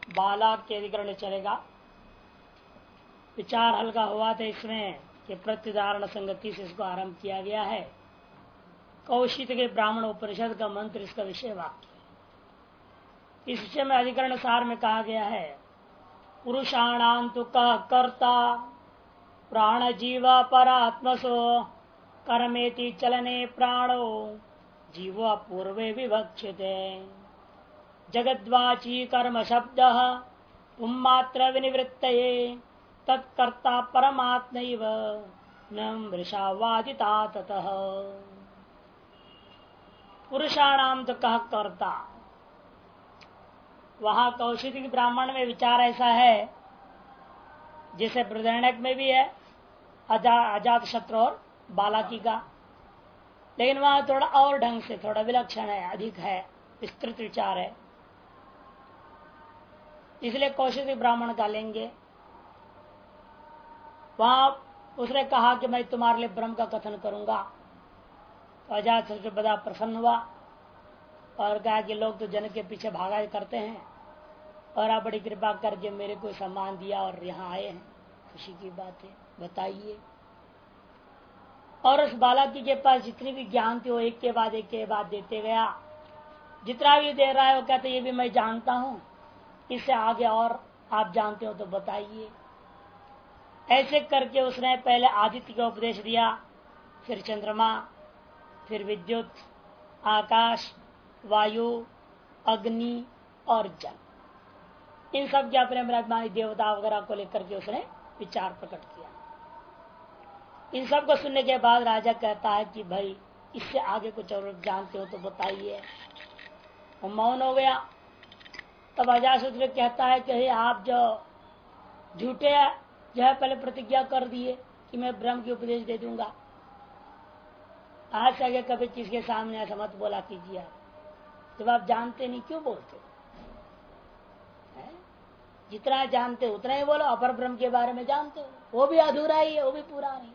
बाला के अधिकरण चलेगा। विचार हल्का हुआ था इसमें कि प्रत्युदाहरण संगति से इसको आरंभ किया गया है। कौशिक के ब्राह्मण उपनिषद का मंत्र इसका विषय वाक्य। इस विषय में अधिकरण सार में कहा गया है, पुरुषाणाम तो कह कर्ता प्राण जीव परात्मसो कर्मेति चलने प्राणो जीव पूर्वे विवक्षिते जगद्वाची कर्म शब्द पुम्मात्र विनिवृत्तये तत्कर्ता परमात्मैव न मृषावादिता ततः। पुरुषाणाम तो कह कर्ता, वहां कौशिक ब्राह्मण में विचार ऐसा है जैसे बृहदारण्यक में भी है अजात शत्रु और बालाकी का, लेकिन वहां थोड़ा और ढंग से थोड़ा विलक्षण है, अधिक है, विस्तृत विचार है, इसलिए कौशिक ब्राह्मण का लेंगे। वहां उसने कहा कि मैं तुम्हारे लिए ब्रह्म का कथन करूंगा, तो अजात शत्रु बड़ा प्रसन्न हुआ और कहा कि लोग तो जन के पीछे भागा करते हैं और आप बड़ी कृपा करके मेरे को सम्मान दिया और यहाँ आए हैं, खुशी की बात है, बताइए। और उस बालाकी के पास जितनी भी ज्ञान थी वो एक के बाद देते गया। जितना भी दे रहा है वो कहते ये भी मैं जानता हूं, इससे आगे और आप जानते हो तो बताइए। ऐसे करके उसने पहले आदित्य का उपदेश दिया, फिर चंद्रमा, फिर विद्युत, आकाश, वायु, अग्नि और जल, इन सब के अपने ब्रह्मानी देवता वगैरह को लेकर के उसने विचार प्रकट किया। इन सब को सुनने के बाद राजा कहता है कि भाई इससे आगे कुछ और जानते हो तो बताइए। वो मौन हो गया। तब अजातशत्रु कहता है कि आप जो झूठे जो है पहले प्रतिज्ञा कर दिए कि मैं ब्रह्म की उपदेश दे दूंगा, आज से आगे कभी किसके सामने ऐसा मत बोला कीजिए। जब आप जानते नहीं क्यों बोलते? जितना जानते उतना ही बोलो। अपर ब्रह्म के बारे में जानते हो, वो भी अधूरा ही है, वो भी पूरा नहीं।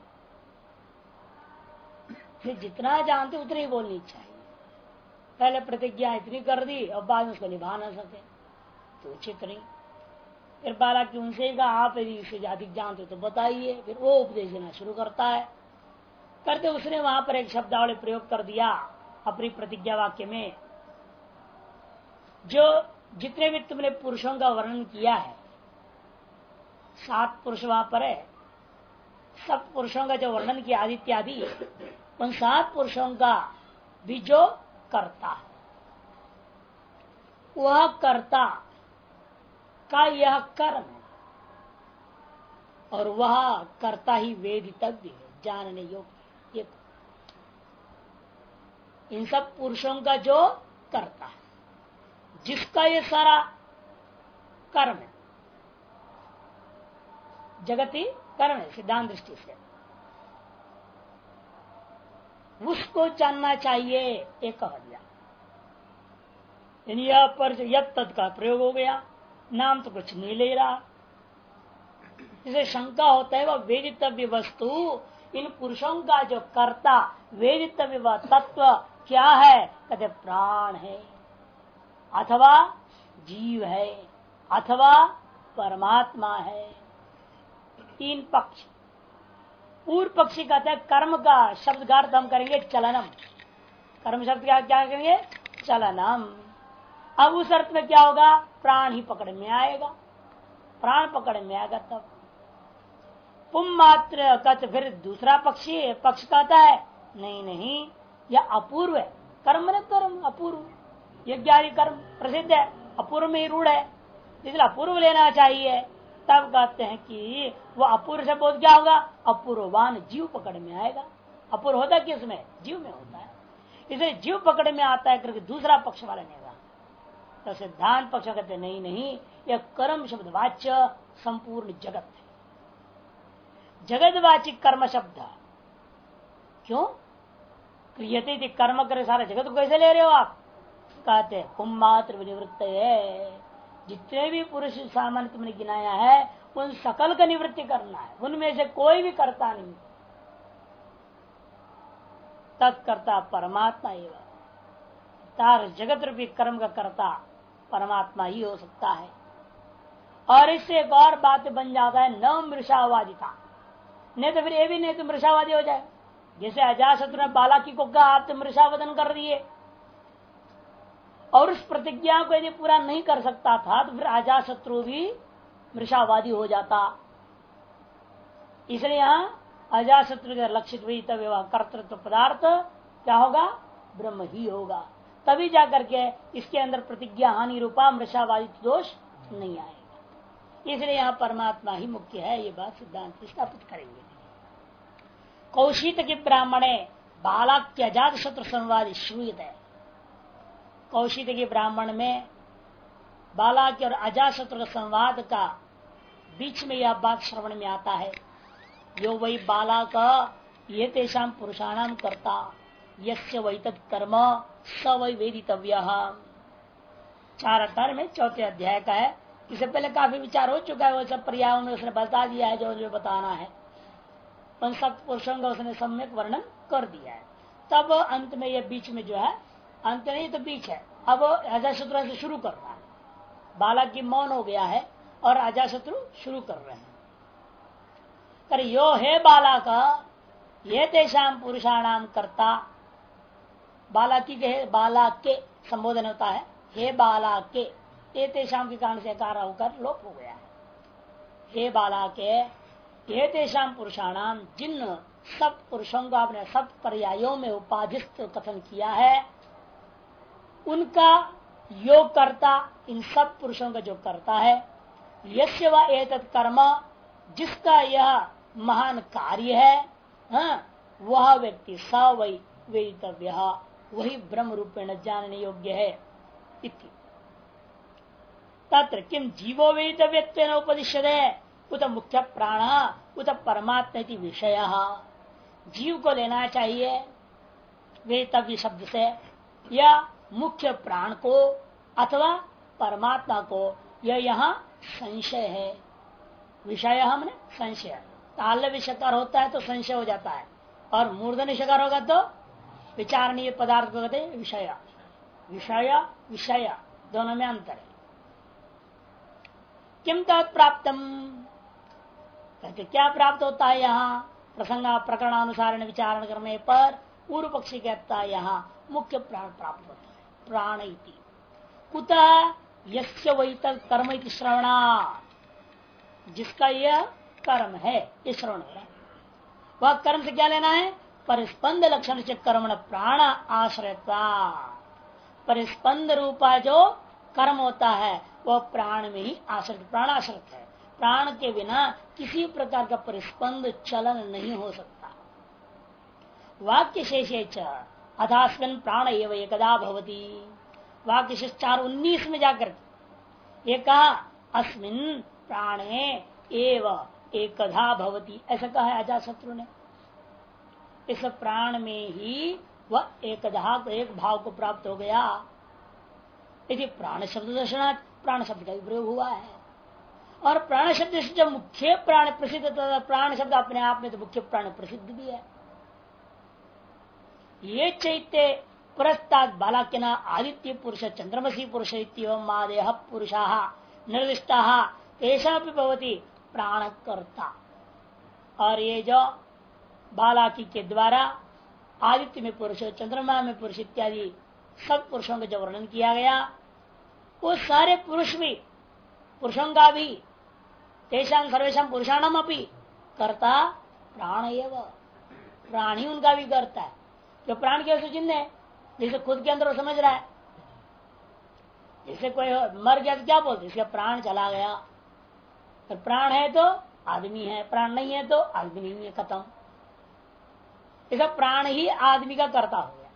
फिर जितना जानते उतना ही बोलनी चाहिए। पहले प्रतिज्ञा इतनी कर दी और बाद में उसको निभा ना सके तो उचित नहीं। फिर बाला की उनसे कहा आप यदि इससे अधिक जानते तो बताइए। फिर वो उपदेश देना शुरू करता है। करते उसने वहां पर एक शब्दावली प्रयोग कर दिया अपनी प्रतिज्ञा वाक्य में, जो जितने भी तुमने पुरुषों का वर्णन किया है, 7 पुरुष वहां पर है, सब पुरुषों का जो वर्णन किया आदित्य आदि, उन 7 पुरुषों का भी जो कर्ता है, वह कर्ता का यह कर्म है और वह कर्ता ही वेदितव्य है, जानने योग्य। इन सब पुरुषों का जो कर्ता है, जिसका ये सारा कर्म है, जगती कर्म है सिद्धांत दृष्टि से, उसको जानना चाहिए। एक कह दिया यह पर यद तद का प्रयोग हो गया, नाम तो कुछ नहीं ले रहा। इसे शंका होता है वह वेदितव्य वस्तु, इन पुरुषों का जो कर्ता वेदितव्य वह तत्व क्या है? कहते प्राण है, अथवा जीव है, अथवा परमात्मा है। 3 पक्ष। पूर्व पक्षी कहते हैं कर्म का शब्द का अर्थ हम करेंगे चलनम। कर्म शब्द का क्या करेंगे? चलनम। अब उस अर्थ में क्या होगा? प्राण ही पकड़ में आएगा। प्राण पकड़ में आएगा तब पुम मात्र कहते। फिर दूसरा पक्ष कहता है नहीं यह अपूर्व है। कर्म न कर्म अपूर्व, यज्ञादि कर्म प्रसिद्ध है, अपूर्व में ही रूढ़ है, इसलिए अपूर्व लेना चाहिए। तब कहते हैं कि वो अपूर्व से बोध क्या होगा? अपूर्ववान जीव पकड़ में आएगा। अपूर्व होता है किसमें? जीव में होता है, इसलिए जीव पकड़ में आता है करके दूसरा पक्ष वाला लेगा। तो सिद्धांत पक्ष कहते नहीं यह कर्म शब्द वाच्य संपूर्ण जगत है। जगतवाची कर्म शब्द क्यों क्रियते थी? कर्म करे सारा जगत को कैसे ले रहे हो आप? कहते हैं पुम मात्र विनिवृत्त है। जितने भी पुरुष सामान्य तुमने गिनाया है उन सकल का निवृत्ति करना है, उनमें से कोई भी करता नहीं। तत्कर्ता परमात्मा एवं, तार जगत रूपी कर्म का कर्ता परमात्मा ही हो सकता है। और इससे एक और बात बन जाता है न मृषावादिता, नहीं तो फिर ये भी नहीं तो मृषावादी हो जाए। जैसे अजातशत्रु ने बालाकी को कहा आप तो मृषावदन कर दिए, और उस प्रतिज्ञा को यदि पूरा नहीं कर सकता था तो फिर अजातशत्रु भी मृषावादी हो जाता। इसलिए यहां अजातशत्रु के लक्षित हुई तब कर्तृत्व पदार्थ क्या होगा, ब्रह्म ही होगा। तभी जाकर के इसके अंदर प्रतिज्ञा हानि रूपा मृषावादी दोष नहीं आएगा। इसलिए यहाँ परमात्मा ही मुख्य है, ये बात सिद्धांत स्थापित करेंगे। कौशिक के ब्राह्मणे बालाक्य अजात शत्रु संवाद श्रूयत है। कौशिक के ब्राह्मण में बालाक्य और अजात शत्रु संवाद का बीच में यह बात श्रवण में आता है। यो वही बाला का ये तेषाम पुरुषाणाम करता यस्य वही तत्कर्म स वही वेदितव्य। 4 में 4 अध्याय का है। इससे पहले काफी विचार हो चुका है, वो सब पर्यायों में उसने बता दिया है जो जो बताना है, उन सब पुरुषों का उसने सम्यक वर्णन कर दिया है। तब अंत में ये बीच में जो है, अंत नहीं तो बीच है, अब अजातशत्रु से शुरू कर रहा है। बाला की मौन हो गया है और अजातशत्रु शुरू कर रहे हैं। कर यो है बाला का ये तेषाम पुरुषाणाम करता, बाला की बाला के संबोधन होता है, हे बाला के, ये तेषाम के कारण से कार्य होकर लोप हो गया है। हे बाला के ये तेषाम पुरुषाणाम, जिन सब पुरुषों को आपने सब पर्यायों में उपाधिस्थ कथन किया है, उनका योग करता, इन सब पुरुषों का जो करता है, यस्य व एतत् कर्म, जिसका यह महान कार्य है, हाँ, वह व्यक्ति स वही वेदितव्य, वही ब्रह्म रूपेण जानने योग्य है। इति तत्र किम जीवो वेदितव्य उपदिश्यते उत मुख्य प्राण उत परमात्मा विषय। जीव को लेना चाहिए वेदितव्य शब्द से, या मुख्य प्राण को अथवा परमात्मा को, यह यहाँ संशय है। विषय हमने संशय, ताल्य विषकार होता है तो संशय हो जाता है, और मूर्धन्य विषकार होगा तो विचारणीय पदार्थ को कहते हैं विषय। विषय विषय दोनों में अंतर है। किम तत्प्राप्तम, कहते क्या प्राप्त होता है यहाँ प्रसंग प्रकरणानुसार विचारण करने पर पूर्व पक्षी कहता है यहाँ मुख्य प्राण प्राप्त होता है। प्राण इति कुतः यस्य वही तक कर्म इति श्रवणा, जिसका यह कर्म है, ये श्रवण है, वह कर्म से क्या लेना है, परिस्पंद लक्षण से कर्म प्राण आश्रयता। परिस्पंद रूपा जो कर्म होता है वह प्राण में ही आश्रित, प्राण आश्रित है। प्राण के बिना किसी प्रकार का परिस्पंद चलन नहीं हो सकता। वाक्य शेषे अथास्मिन् प्राण एव एकदा भवति, वाक्य शेष 4:19 में जाकर ये कहा अस्मिन् प्राणे एव एकधा भवति, ऐसा कहा है अजातशत्रु ने। इस प्राण में ही वह एकधा, एक भाव को प्राप्त हो गया। यदि प्राण शब्द दर्शनार्थ प्राण शब्द का प्रयोग हुआ है, और प्राण शब्द से जब मुख्य प्राण प्रसिद्ध, तो प्राण शब्द अपने आप में तो मुख्य प्राण प्रसिद्ध भी है। ये चैत्य पुरस्ताद बालाक्यना आदित्य पुरुष चंद्रमसी पुरुष मादेह पुरुषा निर्दिष्टा तेषा भवती प्राणकर्ता। और ये जो बालाकी के द्वारा आदित्य में पुरुष, चंद्रमा में पुरुष इत्यादि सब पुरुषों का जो वर्णन किया गया, वो सारे पुरुष भी, पुरुषों का भी, तेषां सर्वेशम पुरुषाणाम अपि कर्ता प्राण एव, प्राण ही उनका भी करता है। जो प्राण के चिन्ह है, जैसे खुद के अंदर वो समझ रहा है, जैसे कोई मर गया तो क्या बोलते, इसका प्राण चला गया। तो प्राण है तो आदमी है, प्राण नहीं है तो आदमी नहीं है, खत्म। इसका प्राण ही आदमी का कर्ता हो गया,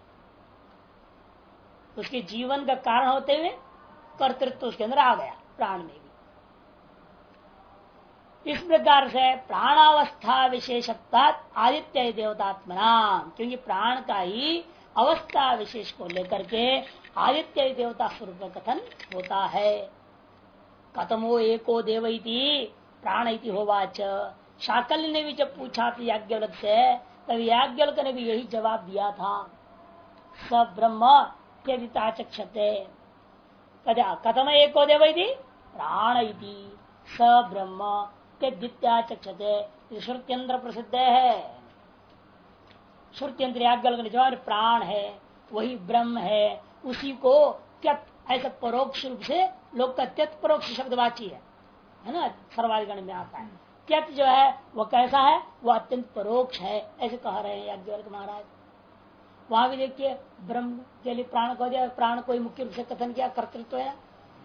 उसके जीवन का कारण होते हुए कर्तृत्व उसके अंदर आ गया प्राण में भी। इस प्रकार से प्राणावस्था विशेषता आदित्य देवतात्मना, क्योंकि प्राण का ही अवस्था विशेष को लेकर के आदित्य देवता स्वरूप का कथन होता है। कथमो एको देव इति प्राण इति होवाच। शाकल्य ने भी जब पूछा था याज्ञवल्क से, तब याज्ञवल्क ने भी यही जवाब दिया था, स ब्रह्म त्यदिता चक्षते। कथम एको देव इति प्राण इति, स ब्रह्म के द्वितीया चक्षते श्रुत्यंत्र प्रसिद्ध है। श्रुत्यंत्र जो प्राण है वही ब्रह्म है, उसी को त्यत ऐसा परोक्ष रूप से लोग का त्यत परोक्ष शब्दवाची है ना, सर्वाधिगण में आता है। त्यत जो है वह कैसा है, वह अत्यंत परोक्ष है ऐसे कह रहे हैं याज्ञवल्क्य महाराज। वहां भी देखिए ब्रह्म के लिए प्राण कह दिया, प्राण को मुख्य रूप से कथन किया, कर्तृत्व है।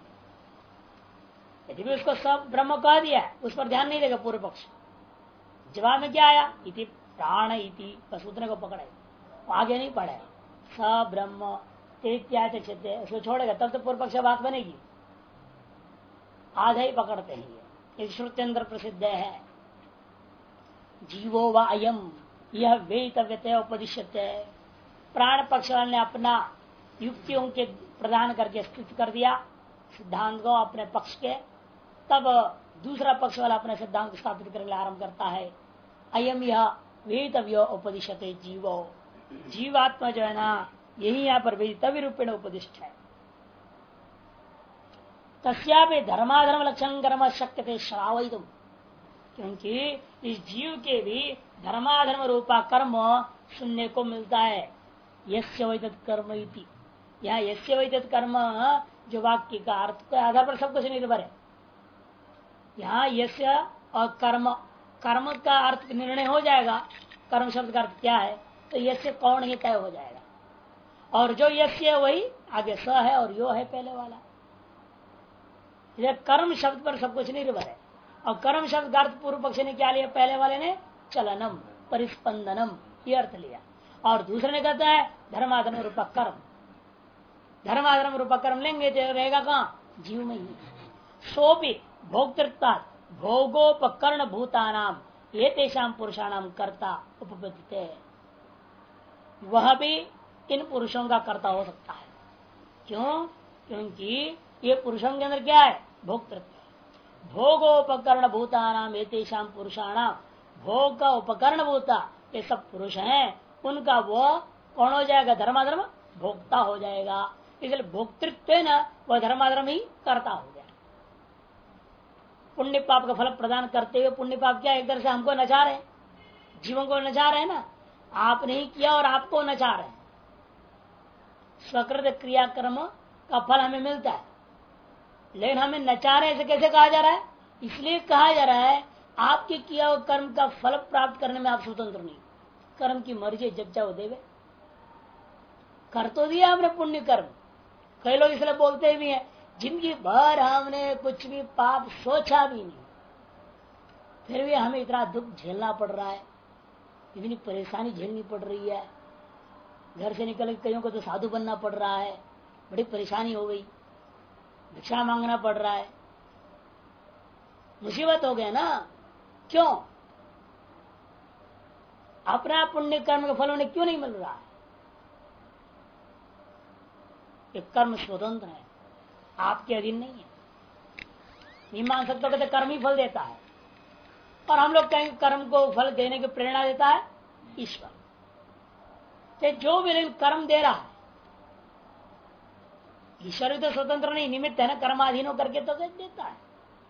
यदि भी उसको सब ब्रह्म कह दिया उस पर ध्यान नहीं देगा पूर्व पक्ष। जवाब में क्या आया, इति प्राण इति, बस उतने को पकड़े, आगे नहीं पढ़े। स ब्रह्म तेत्याचक्षते उसको छोड़ेगा तब तो पूर्व पक्ष बात बनेगी, आधा ही पकड़ते हैं। ये श्रुत्यंत्र प्रसिद्ध है। जीवो व अयम यह वेतव्यते उपदिश्यते। प्राण पक्ष ने अपना युक्तियों के प्रदान करके स्थित कर दिया सिद्धांत को अपने पक्ष के, तब दूसरा पक्ष वाला अपने सिद्धांत स्थापित करने आरंभ करता है। अयम यह वेतव्य उपदिश्यते जीवो, जीवात्मा जो है ना यही यहाँ पर वेतव्य रूपेण उपदिष्ट है। तस्या भी धर्माधर्म लक्षण कर्म शक्य थे श्रावितुम, क्योंकि इस जीव के भी धर्माधर्म रूपा कर्म सुनने को मिलता है। यस्य वैतत कर्म इति, यहाँ यस्य वैतत कर्म जो वाक्य का अर्थ के आधार पर सब कुछ निर्भर है। यहाँ यस्य और कर्म, कर्म का अर्थ निर्णय हो जाएगा, कर्म शब्द का अर्थ क्या है तो यस्य कौन ही तय हो जाएगा, और जो यस्य वही आगे स है और यो है पहले वाला। कर्म शब्द पर सब कुछ निर्भर है। और कर्म शब्द का अर्थ पूर्व पक्ष ने क्या लिया, पहले वाले ने चलनम परिस्पंदनम ये अर्थ लिया, और दूसरे ने कहता है धर्माधर्म रूपा कर्म। धर्माधर्म रूपा कर्म लेंगे तो रहेगा कहाँ, जीव में ही। सो भी भोक्तृत्व भोगोपकरण भूतानाम ये तेषाम पुरुषाणाम कर्ता उपपद्यते, वह भी इन पुरुषों का कर्ता हो सकता है। क्यों, क्योंकि ये पुरुषों के अंदर क्या है, भोक्तृत्व। भोगोपकरण भूतानाम ये तेषाम पुरुषाणाम, भोग का उपकरण भूता ये सब पुरुष हैं, उनका वो कौन हो जाएगा, धर्माधर्म भोक्ता हो जाएगा। इसलिए भोक्तृत्व है ना वह धर्माधर्म ही करता हो गया। पुण्य पाप का फल प्रदान करते हुए पुण्य पाप क्या एक तरह से हमको नचा रहे, जीवों को नचा रहे ना, आपने ही किया और आपको नचा रहे। स्वकृत क्रियाक्रम का फल हमें मिलता है, लेकिन हमें नचा रहे ऐसे कैसे कहा जा रहा है, इसलिए कहा जा रहा है आपके किया हुआ कर्म का फल प्राप्त करने में आप स्वतंत्र नहीं, कर्म की मर्जी जब चाहो देवे। कर तो दिया आपने पुण्य कर्म, कई लोग इसलिए बोलते भी हैं जिंदगी भर हमने कुछ भी पाप सोचा भी नहीं, फिर भी हमें इतना दुख झेलना पड़ रहा है, इतनी परेशानी झेलनी पड़ रही है, घर से निकल कईयों को तो साधु बनना पड़ रहा है, बड़ी परेशानी हो गई, भिक्षा मांगना पड़ रहा है, मुसीबत हो गया ना। क्यों, अपना पुण्य कर्म का फल उन्हें क्यों नहीं मिल रहा है। ये कर्म स्वतंत्र है, आपके अधीन नहीं है। नहीं मान सकते कहते कर्म ही फल देता है, और हम लोग कहेंगे कर्म को फल देने की प्रेरणा देता है ईश्वर। तो जो भी कर्म दे रहा है ईश्वर भी तो स्वतंत्र नहीं, निमित्त है ना, कर्माधीन होकर के तो देता है।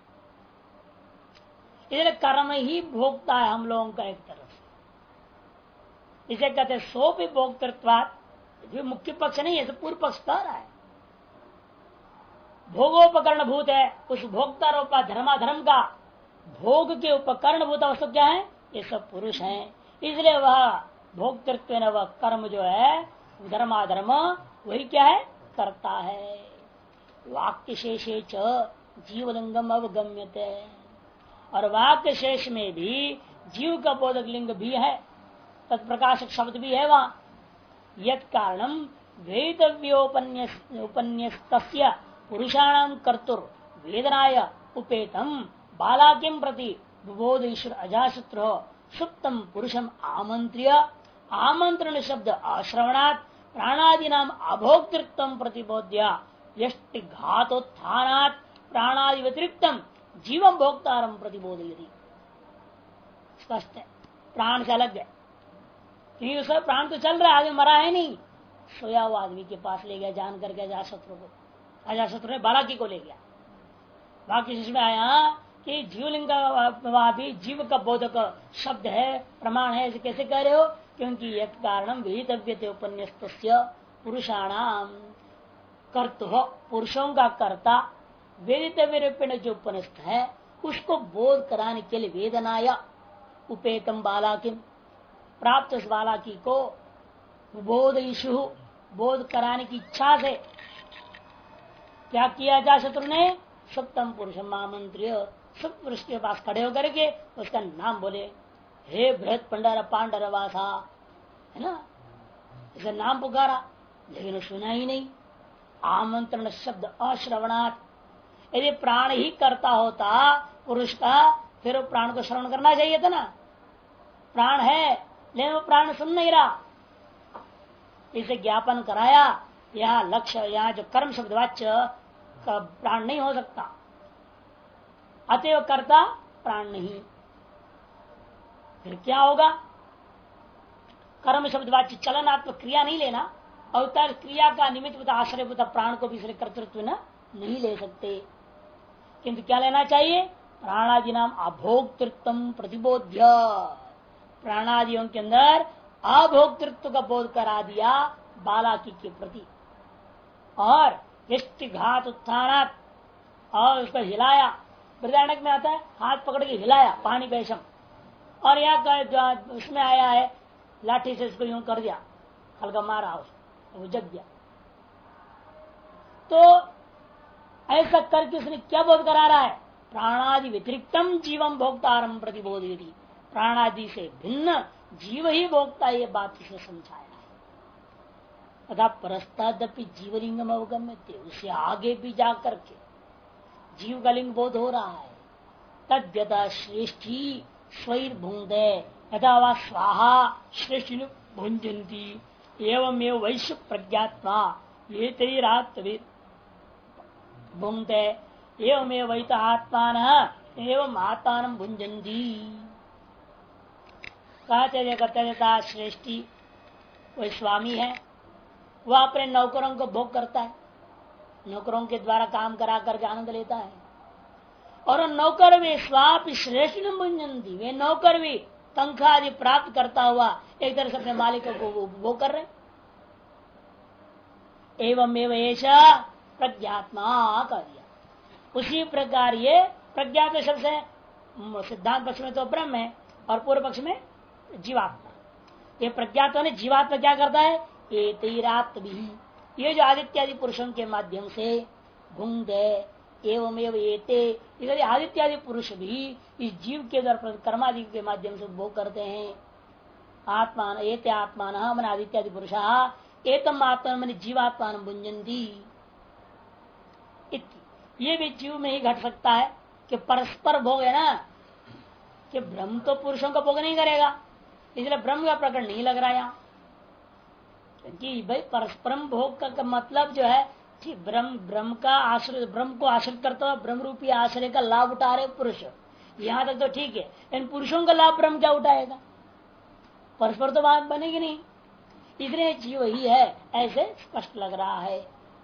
इसलिए कर्म ही भोगता है हम लोगों का एक तरफ से। इसे कहते सो भी भोक्तृत्वात्, जो मुख्य पक्ष नहीं है, तो पूर्व पक्ष कह रहा है भोगोपकरण भूत है, उस भोक्ता रूपा धर्माधर्म का भोग के उपकरण भूत वस्तु क्या है, ये सब पुरुष हैं। इसलिए वह भोक्तृत्व न वह कर्म जो है धर्माधर्म वही क्या है, करता है। वाक्य शेषे च जीवलिंगम अवगम्यते, और वाक्य शेष में भी जीव का बोधक लिंग भी है, तत्प्रकाशक शब्द भी है वहां। यत कारणम वेदव्योपन्यस्तस्य पुरुषाणाम कर्तुर वेदनाय उपेतम बालाक्यम प्रति विबोध ईश्वर अजाशत्रु सुप्तम पुरुषम आमंत्र्य आमंत्रण शब्द आश्रवणात् प्राणादि नाम अभोक्तृत्व प्रतिबोध्य यष्टि घातोत्थानात् प्राणादि व्यतिरिक्तम जीवम भोक्तारम प्रतिबोधयति। स्पष्ट है, प्राण से अलग है, क्योंकि उसका प्राण तो चल रहा है, आगे मरा है नहीं, सोया हुआ आदमी के पास ले गया जान करके अजाशत्रु को, अजाशत्रु ने बालाकी को ले गया। बाकी शिष्य में आया कि जीवलिंग वहां भी जीव का बोधक शब्द है, प्रमाण है, ऐसे कैसे कह रहे हो? क्योंकि एक कारणम विहितव्य उपन्यास्त पुरुषाणाम कर्तु, पुरुषों का कर्ता वेदितव्य रूपेण जो उपनिष्ठ है उसको बोध कराने के लिए वेदनाया उपेतम बालाकिम, प्राप्त उस बालाकी को बोध इशु, बोध कराने की इच्छा से क्या किया जा शत्रु ने? सप्तम पुरुष महामंत्रिय, सब पुरुष के पास खड़े होकर के उसका नाम बोले, हे बृहत पंडर पांडर वासा, है ना, इसे नाम पुकारा, लेकिन सुना ही नहीं। आमंत्रण शब्द अश्रवणात्, यदि प्राण ही करता होता पुरुष का, फिर वो प्राण को श्रवण करना चाहिए था ना। प्राण है लेकिन वो प्राण सुन नहीं रहा, इसे ज्ञापन कराया। यहाँ लक्ष्य, यहाँ जो कर्म शब्द वाच्य का प्राण नहीं हो सकता, अतएव कर्ता प्राण नहीं। फिर क्या होगा? कर्म शब्द वाच्य चलनात्मक क्रिया नहीं लेना, अवतार क्रिया का निमित्त आश्रय प्राण को भी इसलिए कर्तृत्व न नहीं ले सकते, किंतु क्या लेना चाहिए? प्राणादि नाम अभोक्तृत्व प्रतिबोध्य, प्राणादियों के अंदर अभोक्तृत्व का बोध करा दिया बालाकी के प्रति, और यष्टिघात उत्थानात्, और उसको हिलाया। बृहदारण्यक में आता है हाथ पकड़ के हिलाया, पानी पेशम, और यहाँ उसमें आया है लाठी से इसको यूं कर दिया, हल्का मारा उसको, वो जग गया। तो ऐसा करके उसने क्या बोध करा रहा है? प्राणादि व्यतिरिक्तम जीवम भोक्तारम प्रतिबोधयति, प्राणादि से भिन्न जीव ही भोक्ता, ये बात इसे समझाया है। तथा परस्तादपि जीवलिंगम अवगम्यते, उससे आगे भी जाकर के जीव का लिंग बोध हो रहा है। तद्यथा श्रेष्ठी स्वैर भुंगदे यथा वा स्वाहा श्रेष्ठ भुंजंती एवं वैश्य प्रज्ञात्मा ये तैरात्विद भुंगते एवं वैत आत्मान एवं आत्मान भुंजंती। कहते श्रेष्ठी वही स्वामी है, वह अपने नौकरों को भोग करता है, नौकरों के द्वारा काम करा करके आनंद लेता है, और नौकर भी स्वाप श्रेष्ठ भुंजंती, वे नौकर भी तनख्वाह आदि प्राप्त करता हुआ एक तरह से अपने मालिक को भोग कर रहे। एवं ऐसा प्रज्ञात्मा कर दिया। उसी प्रकार ये प्रज्ञात शब्द है, सिद्धांत पक्ष में तो ब्रह्म है और पूर्व पक्ष में जीवात्मा। ये प्रज्ञात ने जीवात्मा क्या करता है? ये तैरात्म भी, ये जो आदित्य आदि पुरुषों के माध्यम से भुंगदे एवं इधर आदित्य आदि पुरुष भी इस जीव के द्वारा कर्मादि के माध्यम से भोग करते हैं। आत्मान एते आत्मान मन आदित्य आदि पुरुष एतम आत्मा मन जीवात्मान भुंजंती। ये भी जीव में ही घट सकता है कि परस्पर भोग है ना, कि ब्रह्म तो पुरुषों का भोग नहीं करेगा, इसलिए ब्रह्म का प्रकरण नहीं लग रहा यहाँ, क्योंकि भाई परस्परम भोग का मतलब जो है ठीक ब्रह्म का आश्रय, ब्रह्म को आश्रित करता हुआ ब्रह्म रूपी आश्रय का लाभ उठा रहे पुरुष, यहाँ तक तो ठीक है। इन पुरुषों का लाभ ब्रह्म क्या उठाएगा? परस्पर तो बात बनेगी नहीं, इसलिए जीव ही है, ऐसे स्पष्ट लग रहा है।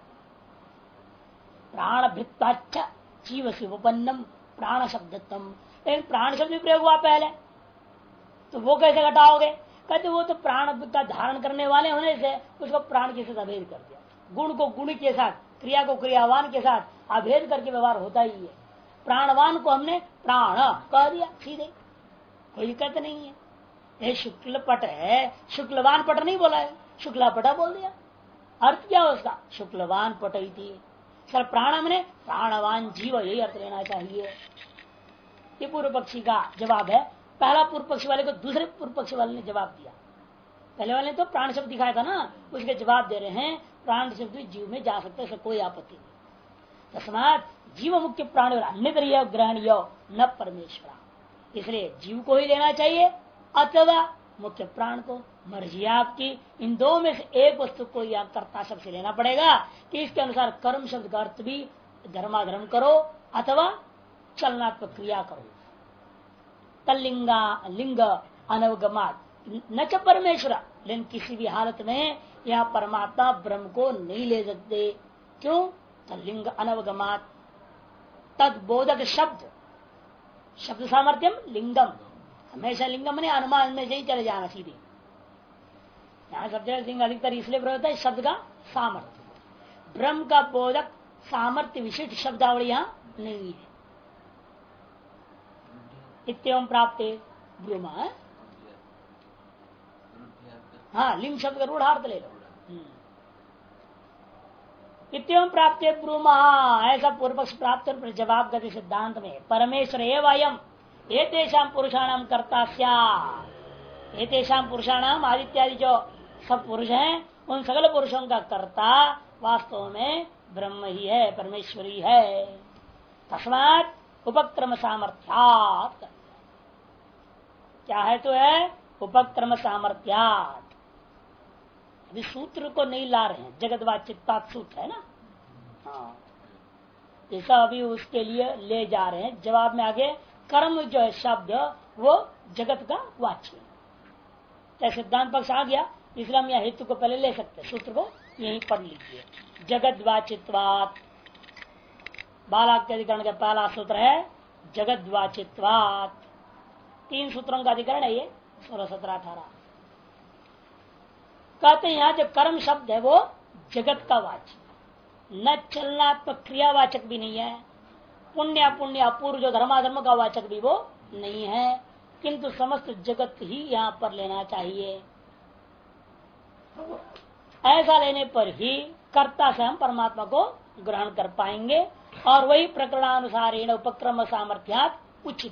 प्राण भित्ताच्च जीव से उपन्नम प्राण शब्दत्म, लेकिन प्राण शब्द भी प्रयोग हुआ पहले, तो वो कैसे घटाओगे? कहते वो तो प्राण का धारण करने वाले होने से उसको प्राण के साथ अभेद कर दिया, गुण को गुण के साथ, क्रिया को क्रियावान के साथ अभेद करके व्यवहार होता ही है। प्राणवान को हमने प्राण कह दिया सीधे, कोई दिक्कत नहीं है। ये शुक्ल पट है, शुक्लवान पट नहीं बोला है, शुक्ला पटा बोल दिया। अर्थ क्या है उसका? शुक्लवान पट ही सर, प्राण हमने प्राणवान जीव, यही अर्थ लेना चाहिए। ये पूर्व पक्षी का जवाब है। पहला पूर्व पक्षी वाले को दूसरे पूर्व पक्षी वाले ने जवाब दिया। पहले वाले ने तो प्राण शब्द दिखाया था ना, उसके जवाब दे रहे हैं प्राण शब्द जीव में जा सकते, कोई आपत्ति नहीं। तस्मात जीव मुख्य प्राण और अन्य ग्रहणीय न परमेश्वर, इसलिए जीव को ही लेना चाहिए अथवा मुख्य प्राण को। मर्जी आपकी, इन दो में से एक वस्तु को या कर्ता शब्द से लेना पड़ेगा कि इसके अनुसार कर्म शब्द का अर्थ भी धर्माधर्म करो अथवा चलनात्मक क्रिया करो। तल्लिंगा लिंग अनवगमात न च परमेश्वर, लेकिन किसी भी हालत में यह परमात्मा ब्रह्म को नहीं ले सकते। क्यों? तल्लिंग अनवगमात, तद बोधक शब्द शब्द सामर्थ्यम लिंगम, हमेशा लिंगम ने अनुमान में से ही चले जाना सीधे। यहाँ सब जगह लिंग अधिकतर इसलिए प्रयोग होता है शब्द का सामर्थ्य। ब्रह्म का बोधक सामर्थ्य विशिष्ट शब्दावली यहाँ नहीं है। इत्यम प्राप्त ब्रूमा, हाँ लिंग शब्द का रूढ़ार्थ ले लो। इत्यम प्राप्त ब्रूमा, ऐसा पूर्व पक्ष प्राप्त जवाब गति सिद्धांत में परमेश्वर एवं एतेषाम पुरुषाणाम कर्ता स्यात्। एतेषाम पुरुषाणाम आदित्यादि जो सब पुरुष हैं उन सकल पुरुषों का कर्ता वास्तव में ब्रह्म ही है, परमेश्वरी है। तस्मात् उपक्रम सामर्थ्यात्, क्या है तो है उपक्रम सामर्थ्यात्। अभी सूत्र को नहीं ला रहे हैं, जगतवाचित्तात सूत्र है ना, हाँ जैसा अभी उसके लिए ले जा रहे हैं। जवाब में आगे कर्म जो है शब्द वो जगत का वाच्य, चाहे सिद्धांत पक्ष आ गया इसलिए हम यह हेतु को पहले ले सकते हैं, सूत्र को यहीं पढ़ लीजिए। जगद्वाचित्वात्, बालाक्य अधिकरण का पहला सूत्र है जगद्वाचित्वात्। 3 सूत्रों का अधिकरण है ये 16, 17, 18। कहते हैं यहाँ जो कर्म शब्द है वो जगत का वाचक, न चलनात्मक क्रियावाचक भी नहीं है, पुण्य अपुण्य अपूर्व जो धर्माधर्म का वाचक भी वो नहीं है, किंतु समस्त जगत ही यहाँ पर लेना चाहिए। ऐसा लेने पर ही कर्ता से हम परमात्मा को ग्रहण कर पाएंगे और वही प्रकरणानुसारेण उपक्रम सामर्थ्यात् उचित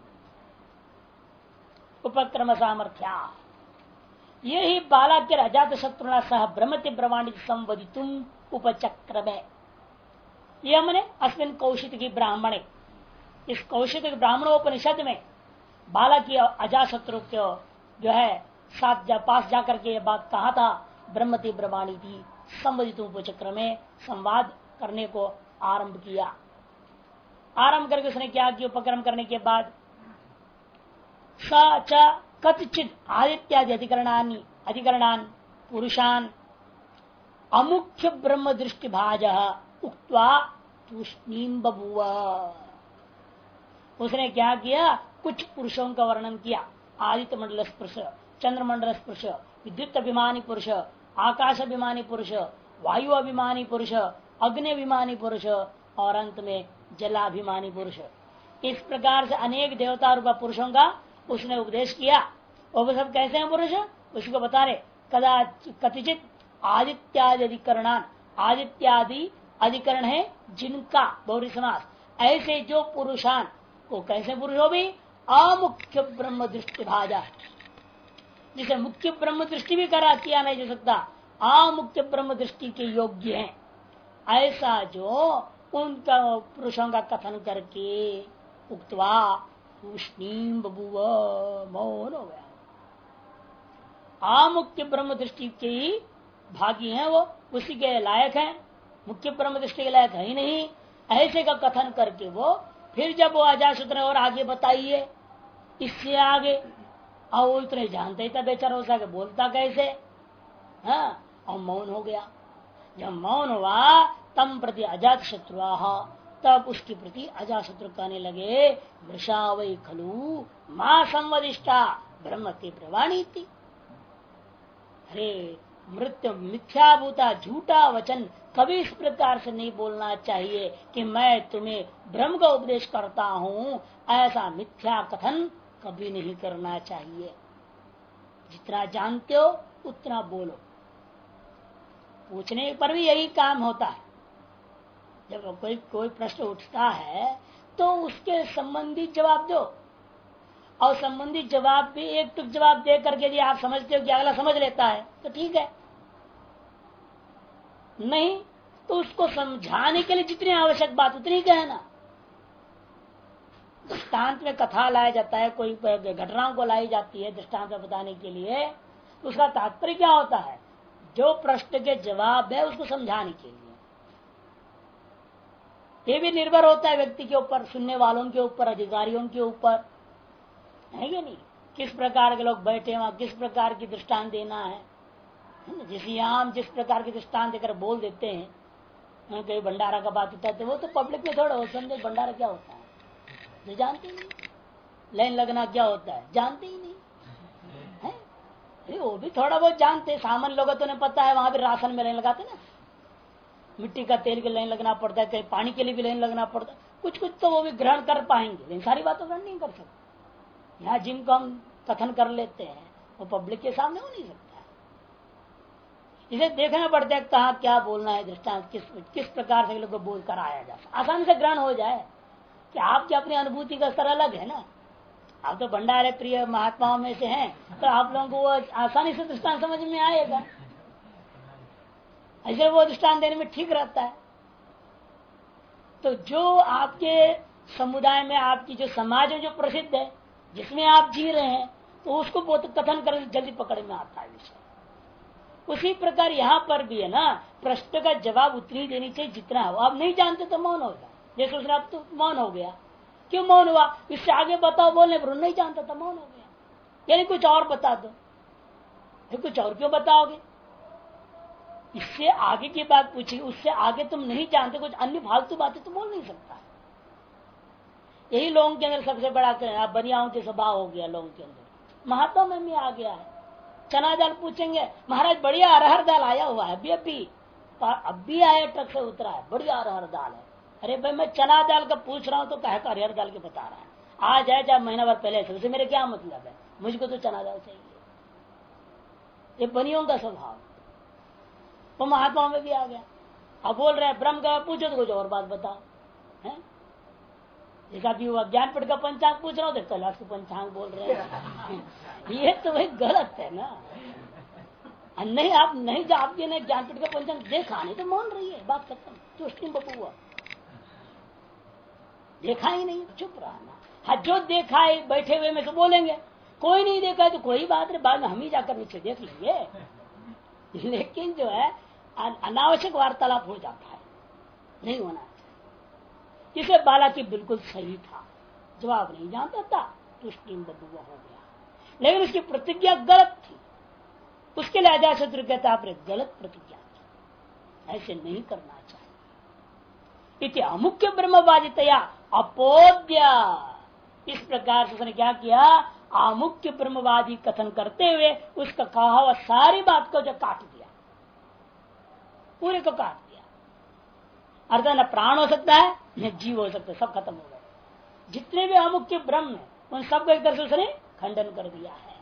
उपक्रम सामर्थ्या। यही बालाक्य अजात शत्रुना सह ब्रह्मति ब्रह्मांड संवदितुम उपचक्र में, यह मैंने अस्मिन कौशिक की ब्राह्मण, इस कौशिक ब्राह्मणोपनिषद में बालाकी अजात शत्रु को जो है पास जाकर के ये बात कहा था, ब्रह्मति ब्रह्माणी की संवदितुम उपचक्र में संवाद करने को आरंभ किया। आरंभ करके उसने क्या किया, उपक्रम करने के बाद स च कथचित आदित्यादि अधिकरणान पुरुषान अमुख्य ब्रह्म दृष्टि भाज उक्त्वा तूष्णीम बभूव। उसने क्या किया, कुछ पुरुषों का वर्णन किया, आदित्य मंडल पुरुष, चंद्र मंडल पुरुष, विद्युत अभिमानी पुरुष, आकाश अभिमानी पुरुष, वायु अभिमानी पुरुष, अग्नि अभिमानी पुरुष और अंत में जलाभिमानी पुरुष। इस प्रकार से अनेक देवता रूप पुरुषों का उसने उपदेश किया। वो सब कैसे हैं पुरुष, उसको बता रहे। कदा कथिचित आदित्यादि अधिकरणान, आदित्यादि अधिकरण है जिनका बहुरी समास, ऐसे जो पुरुषान वो कैसे पुरुष हो भी, अमुख्य ब्रह्म दृष्टि भाजा, जिसे मुख्य ब्रह्म दृष्टि भी करा किया नहीं जा सकता, अमुख्य ब्रह्म दृष्टि के योग्य हैं, ऐसा जो उनका पुरुषों का कथन करके उक्तवा तूष्णीम बभूव, मौन हो गया। अमुख्य ब्रह्म दृष्टि के ही भागी हैं वो, उसी के लायक हैं, मुख्य ब्रह्म दृष्टि के लायक है ही नहीं। ऐसे का कथन करके वो फिर जब वो अजासूत्र और आगे बताइए इससे आगे, और वो इतने जानते ही तब बेचारा हो सके बोलता कैसे, हाँ और मौन हो गया। जब मौन हुआ तम प्रति अजात शत्रुआ, तब उसके प्रति अजाशत्रु कहने लगे, मृषा वै खलु मां संवदिष्टा ब्रह्मति ब्रवाणी थी। अरे मृत्यु मिथ्याभूता झूठा वचन कभी इस प्रकार से नहीं बोलना चाहिए कि मैं तुम्हें ब्रह्म का उपदेश करता हूं, ऐसा मिथ्या कथन कभी नहीं करना चाहिए। जितना जानते हो उतना बोलो। पूछने पर भी यही काम होता है, जब कोई प्रश्न उठता है तो उसके संबंधित जवाब दो, और संबंधित जवाब भी एक टुक जवाब दे करके यदि आप समझते हो कि अगला समझ लेता है तो ठीक है, नहीं तो उसको समझाने के लिए जितनी आवश्यक बात उतनी कहना। दृष्टांत में कथा लाया जाता है, कोई घटनाओं को लाई जाती है दृष्टांत में बताने के लिए, तो उसका तात्पर्य क्या होता है, जो प्रश्न के जवाब है उसको समझाने के लिए। ये भी निर्भर होता है व्यक्ति के ऊपर, सुनने वालों के ऊपर, अधिकारियों के ऊपर, है कि नहीं, किस प्रकार के लोग बैठे वहां किस प्रकार की दृष्टांत देना है। जैसे यहाँ हम जिस प्रकार की दृष्टांत देकर बोल देते हैं, कहीं भंडारा का बात होता है तो वो तो पब्लिक में थोड़ा हो समझे भंडारा क्या होता है, जो जानते नहीं। लाइन लगना क्या होता है जानते ही नहीं है। अरे वो भी थोड़ा बहुत जानते, सामान्य लोगों तो नहीं पता है, वहां भी राशन में लाइन लगाते ना, मिट्टी का तेल की लाइन लगना पड़ता है, कहीं पानी के लिए भी लाइन लगना पड़ता है, कुछ कुछ तो वो भी ग्रहण कर पाएंगे, लेकिन सारी बातों ग्रहण नहीं कर सकते। यहाँ जिनको हम कथन कर लेते हैं वो पब्लिक के सामने हो नहीं सकता है। इसे देखना पड़ता है कहाँ क्या बोलना है, दृष्टांत किस प्रकार से लोग को बोल कर आया जा सकता, आसानी से ग्रहण हो जाए कि आपकी अपनी अनुभूति का स्तर अलग है ना। आप तो भंडारे प्रिय महात्माओं में से हैं, तो आप लोगों को वो आसानी से दृष्टांत समझ में आएगा, ऐसे वो दृष्टांत देने में ठीक रहता है। तो जो आपके समुदाय में, आपकी जो समाज में जो प्रसिद्ध है, जिसमें आप जी रहे हैं, तो उसको बहुत कथन कर जल्दी पकड़ में आता है विषय। उसी प्रकार यहाँ पर भी है ना, प्रश्न का जवाब उतनी देनी चाहिए जितना हो। आप नहीं जानते तो मौन हो जाए, जैसे उसने अब तो मौन हो गया, क्यों मौन हुआ, इससे आगे बताओ बोलने पर नहीं जानता तो मौन हो गया, यानी कुछ और बता दो, फिर कुछ और क्यों बताओगे, इससे आगे की बात पूछी, उससे आगे तुम नहीं जानते, कुछ अन्य फालतू बातें तो बोल नहीं सकता। यही लोगों के अंदर सबसे बड़ा बनियाओं के स्वभाव हो गया लोगों के अंदर, महात्मा में भी आ गया है। चना दाल पूछेंगे, महाराज बढ़िया अरहर दाल आया हुआ है, अभी आया, ट्रक से उतरा है, बढ़िया अरहर दाल है। अरे भाई मैं चना दाल का पूछ रहा हूँ तो कह कर अरहर दाल के बता रहा है, आ जाए चाहे महीना भर पहले से, मेरे क्या मतलब है, मुझको तो चना दाल चाहिए। ये बनियों का स्वभाव वो महात्माओं में भी आ गया। अब बोल रहे हैं ब्रह्म का पूछो तो कुछ और बात बताओ है। जैसा भी हुआ ज्ञानपीठ का पंचांग पूछ रहा हूँ तो कैलाश का पंचांग बोल रहे हैं ये तो भाई गलत है ना। नहीं आप नहीं, जो आपके ने ज्ञानपीठ का पंचांग देखा नहीं तो मौन रही है, बात खत्म, चुस्टिंग बपुआ, देखा ही नहीं चुप रहना। हाँ जो देखा है बैठे हुए में तो बोलेंगे, कोई नहीं देखा है तो कोई बात नहीं, बाद में हम ही जाकर नीचे देख लेंगे। लेकिन जो है अनावश्यक वार्तालाप हो जाता है, नहीं होना चाहिए। इसे बाला की बिल्कुल सही था, जवाब नहीं जानता था, तुष्टिम बबुआ हो गया, लेकिन उसकी प्रतिज्ञा गलत थी, उसके लिए अजात शत्रु कहता आपने गलत प्रतिज्ञा की, ऐसे नहीं करना चाहिए। इति अमुख्य ब्रह्मवादितया अपोद्य, इस प्रकार से उसने क्या किया, अमुख्य ब्रह्मवादी कथन करते हुए उसका कहा हुआ सारी बात को जो काट दिया, पूरे को काट दिया। अर्थात न प्राण हो सकता है न जीव हो सकता है, सब खत्म हो गए। जितने भी अमुख्य ब्रह्म है उन सबको एक तरह से उसने खंडन कर दिया है।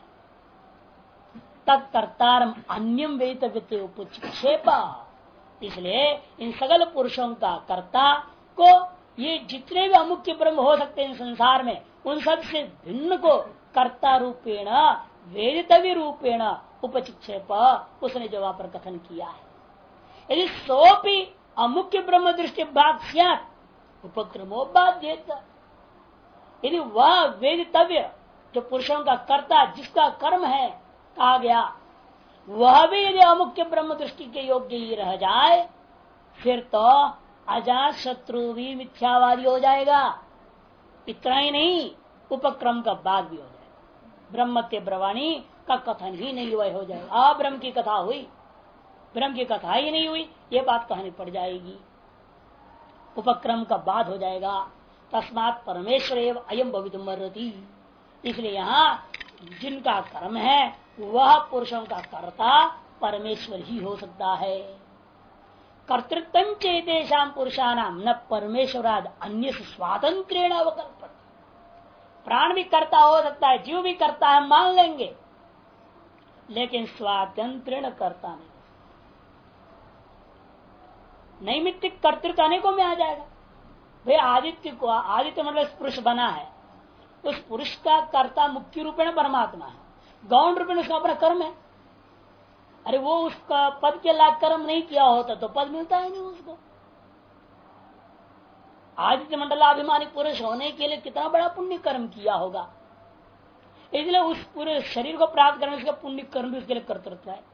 तत्कर्तारम अन्यम वेतव्य उपक्षेपा, इसलिए इन सगल पुरुषों का कर्ता को ये जितने भी अमुख्य ब्रह्म हो सकते हैं संसार में, उन सब से भिन्न को कर्ता रूपेण वेदितव्य रूपेण उपचिक्षेप उसने जो वहां पर कथन किया है। यदि सोपी अमुख्य ब्रह्म दृष्टि भाग स्यात् उपक्रमो बाध्येत, यदि वह वेदितव्य जो पुरुषों का कर्ता जिसका कर्म है कहा गया, वह भी यदि अमुख्य ब्रह्म दृष्टि के योग्य ही रह जाए, फिर तो अजात शत्रु भी मिथ्यावादी हो जाएगा। इतना ही नहीं, उपक्रम का भाग भी हो जाएगा, ब्रह्मत्य ब्रवाणी का कथन ही नहीं हुआ हो जाएगा। अब्रह्म की कथा हुई, ब्रह्म की कथा ही नहीं हुई, ये बात कहनी पड़ जाएगी, उपक्रम का बाद हो जाएगा। तस्मात् परमेश्वर एवं अयम भवितुमर्हति, इसलिए यहाँ जिनका कर्म है वह पुरुषों का कर्ता परमेश्वर ही हो सकता है। कर्तृत्व चेतेषाम पुरुषाणाम न परमेश्वराद अन्य स्वातंत्र्येण अवकल्पत, प्राण भी कर्ता हो सकता है, जीव भी करता है, मान लेंगे, लेकिन स्वातंत्र्य कर्ता नहीं। नैमित्तिक कर्तृत्व अनेकों में आ जाएगा। भाई आदित्य को, आदित्य मतलब पुरुष बना है, उस पुरुष का कर्ता मुख्य रूप में परमात्मा है, गौण रूप में उसका अपना कर्म है। अरे वो उसका पद के लायक कर्म नहीं किया होता तो पद मिलता ही नहीं उसको। आदित्य मंडलाभिमानी पुरुष होने के लिए कितना बड़ा पुण्य कर्म किया होगा, इसलिए उस पूरे शरीर को प्राप्त करने से पुण्य कर्म भी उसके लिए कर्तृत्व है।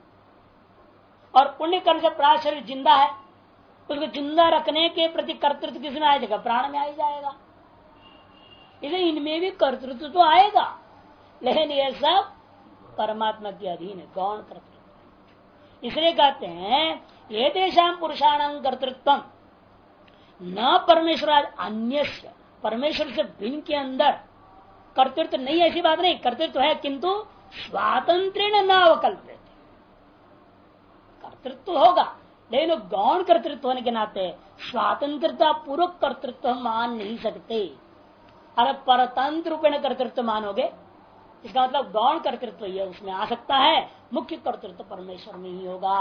और पुण्य कर्म से प्राप्त शरीर जिंदा है, उसको जिंदा रखने के प्रति कर्तृत्व किसमें आ जाएगा, प्राण में आ ही जाएगा। इसलिए इनमें भी कर्तृत्व तो आएगा, लेकिन यह सब परमात्मा के अधीन है, गौण कर्तृत्व। इसलिए कहते हैं ये देशाम पुरुषाणां कर्तृत्व न परमेश्वर अन्य, परमेश्वर से भिन्न के अंदर कर्तृत्व नहीं, ऐसी बात नहीं, कर्तृत्व है किंतु स्वातंत्र न अवकल्पित। कर्तृत्व होगा लेकिन गौण कर्तृत्व होने के नाते स्वातंत्रता पूर्वक कर्तृत्व हम मान नहीं सकते। अगर परतंत्र रूपेण कर्तृत्व मानोगे इसका मतलब गौण कर्तृत्व ही उसमें आ सकता है, मुख्य कर्तृत्व परमेश्वर में ही होगा।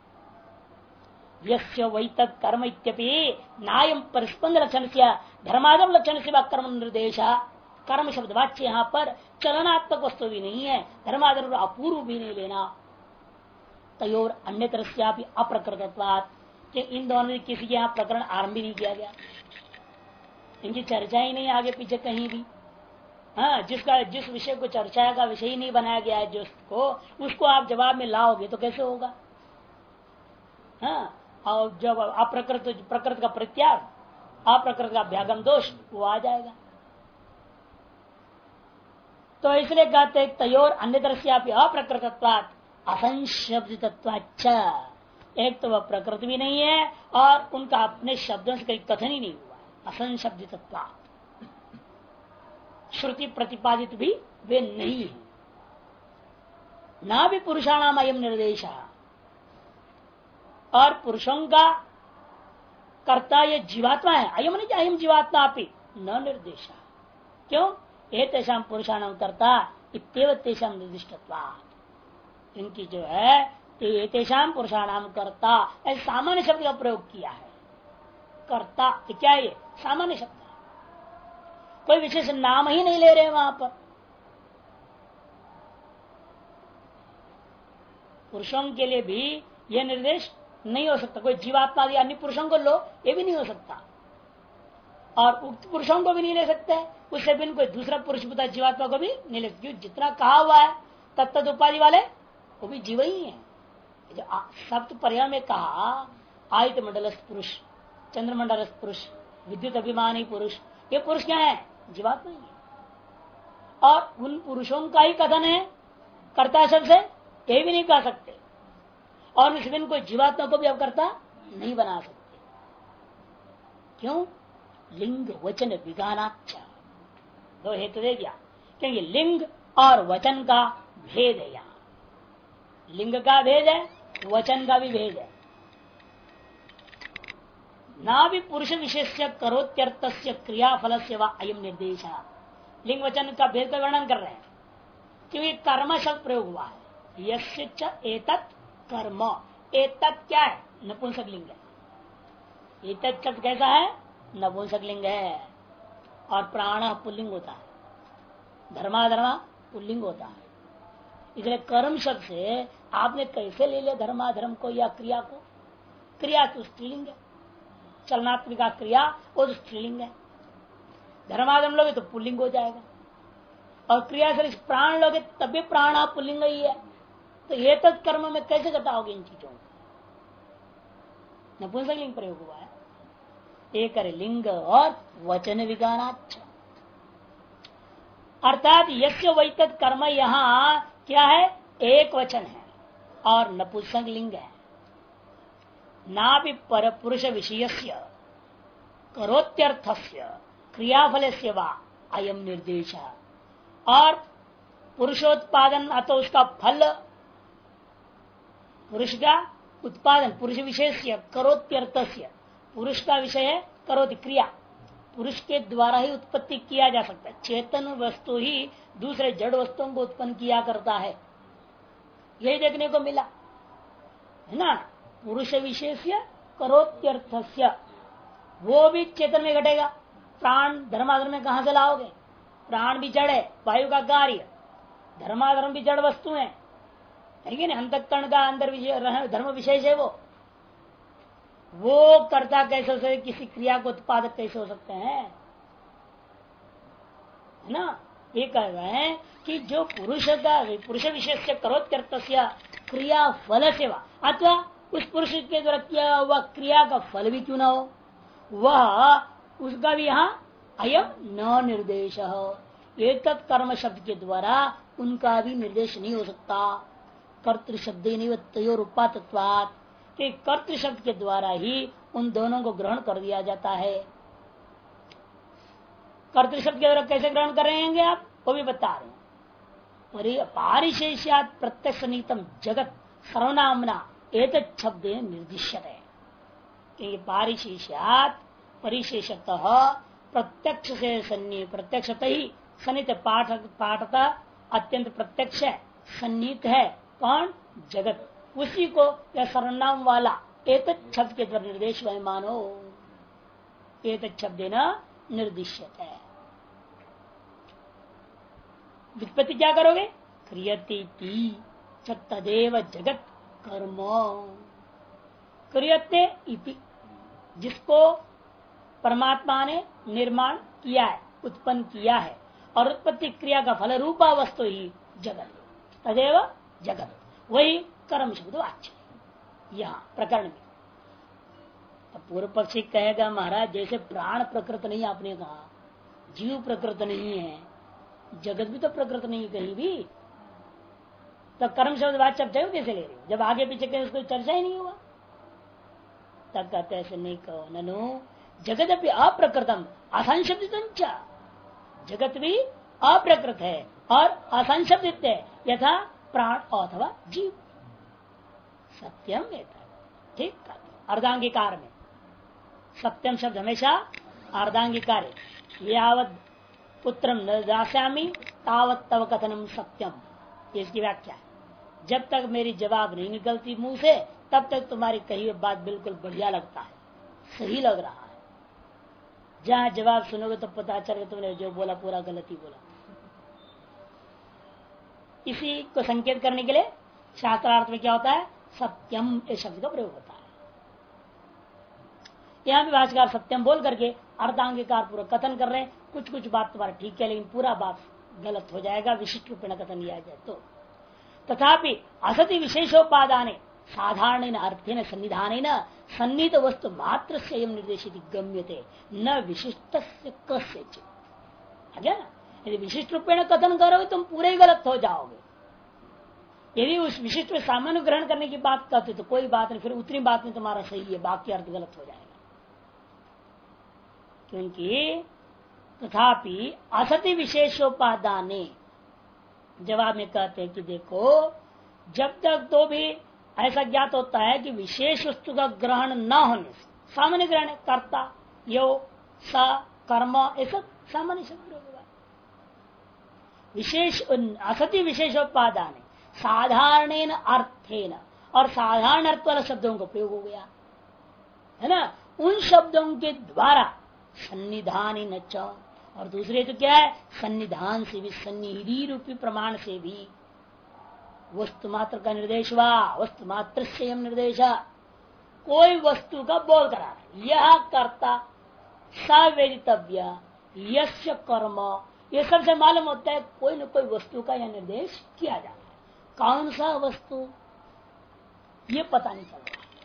यस्य वै तत् कर्म इत्यपि नायम परिस्पंद लक्षण से धर्मादम लक्षण से कर्म निर्देश। कर्म शब्द वाच्य यहाँ पर चलनात्मक वस्तु भी नहीं है, धर्मादम अपूर्व भी नहीं लेना। तयोर अन्य तरह अप्रकृतत्वात्, इन दोनों किसी के यहाँ प्रकरण आरंभ नहीं किया गया, इनकी चर्चा ही नहीं आगे पीछे कहीं भी। हाँ, जिस विषय को चर्चा का विषय ही नहीं बनाया गया है जिसको, उसको आप जवाब में लाओगे तो कैसे होगा। हाँ, और जब प्रकृत का प्रत्याग, अप्रकृत का अभ्यागम दोष वो आ जाएगा। तो इसलिए कहते तयोर अन्य दृश्यापि अप्रकृतत्वात् असंशब्दितत्वाच्च, एक तो वह प्रकृति भी नहीं है और उनका अपने शब्दों से कहीं कथन ही नहीं हुआ है। असंशब्दितत्वात् श्रुति प्रतिपादित भी वे नहीं है। ना भी पुरुषाणाम अयम निर्देश, और पुरुषों का कर्ता ये जीवात्मा है। अयम नहीं, अयम जीवात्मा भी न निर्देश। क्यों? एतेषां पुरुषाणाम कर्ता इत्येव तेषां निर्दिष्टत्वात्, इनकी जो है एतेषां पुरुषाणाम कर्ता ऐसे सामान्य शब्द का प्रयोग किया है। कर्ता क्या है? ये सामान्य शब्द है, कोई विशेष नाम ही नहीं ले रहे वहां पर। पुरुषों के लिए भी यह निर्देश नहीं हो सकता। कोई जीवात्मा या अन्य पुरुषों को लो, ये भी नहीं हो सकता, और उक्त पुरुषों को भी नहीं ले सकते, उससे बिन कोई दूसरा पुरुष बता जीवात्मा को भी नहीं ले सकते। जितना कहा हुआ है तत्त उपाधि वाले वो भी जीव ही है। जो सप्त पर्याय में कहा आयत मंडलस्थ पुरुष, चंद्रमंडलस्थ पुरुष, विद्युत अभिमानी पुरुष, ये पुरुष क्या है? जीवात्मा ही है। और उन पुरुषों का ही कथन है कर्ता शब्द से, ये भी नहीं कह सकते, और इसमें कोई जीवात्मा को भी अब कर्ता नहीं बना सकते। क्यों? लिंग वचन विज्ञानाच्च, दो हेतु दे दिया, क्योंकि लिंग और वचन का भेद है। यहाँ लिंग का भेद है, वचन का भी भेद है। ना भी पुरुष विशेष करोत्यर्थ क्रियाफल से व अयम निर्देश, लिंग वचन का भेद का वर्णन कर रहे हैं, क्योंकि कर्म शब्द प्रयोग हुआ है। यस्य च एतत् कर्म, एतत् क्या है? नपुंसक लिंग है। एतत् शब्द कैसा है? नपुंसक लिंग है, और प्राण पुल्लिंग होता है, धर्माधर्मा पुल्लिंग होता है। इसलिए कर्म शब्द से आपने कैसे ले लिया धर्माधर्म को या क्रिया को? क्रिया तो स्त्रीलिंग है, चलनात्मिका क्रिया वो तो स्त्रीलिंग है। धर्माधर्म लोगे तो पुल्लिंग हो जाएगा, और क्रिया से प्राण लोगे तब भी प्राण पुल्लिंग ही है। तो ये तक कर्म में कैसे घटाओगे इन चीजों को? नपुंसक लिंग प्रयोग हुआ है। एक लिंग और वचन विज्ञानाच्च, अर्थात यस्य वैतत् कर्म यहाँ क्या है? एक वचन है और नपुंसक लिंग है। ना भी पर पुरुष विषयस्य करोत्यर्थस्य क्रियाफल से वा अयम निर्देश, और पुरुषोत्पादन अतो उसका फल, पुरुष का उत्पादन पुरुष विशेष करोत्यर्थस्य, पुरुष का विषय है करोति क्रिया, पुरुष के द्वारा ही उत्पत्ति किया जा सकता है। चेतन वस्तु ही दूसरे जड़ वस्तुओं को उत्पन्न किया करता है, यही देखने को मिला है ना। पुरुष विशेष करोत्यर्थस्य, वो भी चेतन में घटेगा। प्राण धर्माधर्म में कहां से लाओगे? प्राण भी जड़ है, वायु का कार्य, धर्माधर्म भी जड़ वस्तु है कि नहीं। अंतःकरण का अंदर धर्म विशेष है, वो कर्ता कैसे हो सकते, किसी क्रिया को उत्पादक कैसे हो सकते हैं, है ना। ये कह रहे हैं कि जो पुरुष पुरुष विशेष करोत्यर्थस्य क्रिया फल सेवा, अथवा उस पुरुष के द्वारा किया हुआ क्रिया का फल भी क्यों ना हो, वह उसका भी यहाँ अयम न निर्देश हो। एक कर्म शब्द के द्वारा उनका भी निर्देश नहीं हो सकता। कर्तृ शब्द तयोरुपात्वात्, कि कर्तृ शब्द के द्वारा ही उन दोनों को ग्रहण कर दिया जाता है। कर्तृ शब्द के द्वारा कैसे ग्रहण करेंगे आप? वो भी बता रहे हैं। पारिशेष्यात प्रत्यक्ष नीतम जगत सर्वनामना एक शब्द निर्दिश्यते है कि पारिशेष्यात परिशेषतः प्रत्यक्ष से सन्नी प्रत्यक्षत ही सन्नित पाठता अत्यंत प्रत्यक्ष है, सन्निहित है। कौन? जगत। उसी को यह सर्वनाम वाला एक शब्द के द्वारा निर्देश वह मानो, एक शब्द न निर्दिश्यत है। व्युत्पत्ति क्या करोगे? क्रियति तदेव जगत कर्म क्रियते इति, जिसको परमात्मा ने निर्माण किया है, उत्पन्न किया है, और उत्पत्ति क्रिया का फल रूपा वस्तु ही जगत, तदेव जगत, वही कर्म शब्द वाच्य यहाँ प्रकरण में। तो पूर्व पक्षी कहेगा महाराज जैसे प्राण प्रकृत नहीं, आपने कहा जीव प्रकृत नहीं है, जगत भी तो प्रकृत नहीं कहीं भी, तो कर्म शब्द वाच्य कैसे ले रहे हो जब आगे पीछे कहीं उसको चर्चा ही नहीं हुआ? तब कहते ऐसे नहीं कहो, ननु जगत भी अप्रकृतम असंशब्दित, जगत भी अप्रकृत है और असंशब्दित है, यथा प्राण अथवा जीव। सत्यम ठीक है। अर्धांगीकार में सत्यम शब्द हमेशा अर्धांगीकार है। यावत पुत्रम न दास्यामि तावत तव कथनम सत्यम, इसकी व्याख्या है। जब तक मेरी जवाब नहीं निकलती मुंह से तब तक तुम्हारी कही हुई बात बिल्कुल बढ़िया लगता है, सही लग रहा है। जहां जवाब सुनोगे तो पता चलेगा तुमने जो बोला पूरा गलत ही बोला। इसी को संकेत करने के लिए शास्त्रार्थ में क्या होता है? सत्यम इस शब्द का प्रयोग होता है। यहाँ भी भाष्यकार सत्यम बोल करके अर्धांगीकार पूरा कथन कर रहे हैं। कुछ कुछ बात तुम्हारा ठीक है लेकिन पूरा बात गलत हो जाएगा विशिष्ट रूप में कथन लिया जाए तो। तथापि असति विशेषोपादाने साधारण अर्थे न सन्निधान न सन्निहित वस्तु मात्र से निर्देशित गम्यते न विशिष्ट कस्यचित्। ना, यदि विशिष्ट रूप में कथन करोगे तुम पूरे ही गलत हो जाओगे। यदि उस विशिष्ट में सामान्य ग्रहण करने की बात करते तो कोई बात नहीं, फिर उतनी बात में तुम्हारा सही है, बाकी अर्थ गलत हो जाएगा। क्योंकि तथापि असति विशेषोपादाने, जवाब में कहते हैं कि देखो जब तक तो भी ऐसा ज्ञात होता है कि विशेष वस्तु का ग्रहण न होने से, सामान्य ग्रहण कर्ता यो स कर्म ऐसा सामान्य शब्द होगा। विशेष असति विशेषोपादान साधारण अर्थेन, और साधारण अर्थ वाले शब्दों का प्रयोग हो गया है ना, उन शब्दों के द्वारा सन्निधान न च, और दूसरे तो क्या है सन्निधान से भी, सन्निधि रूपी प्रमाण से भी वस्तु मात्र का निर्देश हुआ। वस्तु मात्र से हम निर्देश, कोई वस्तु का बोध करा रहे, यह कर्ता सवेदितव्य यस्य कर्म, ये सबसे मालूम होता है कोई न कोई वस्तु का यह निर्देश किया जाता है। कौन सा वस्तु ये पता नहीं चल रहा,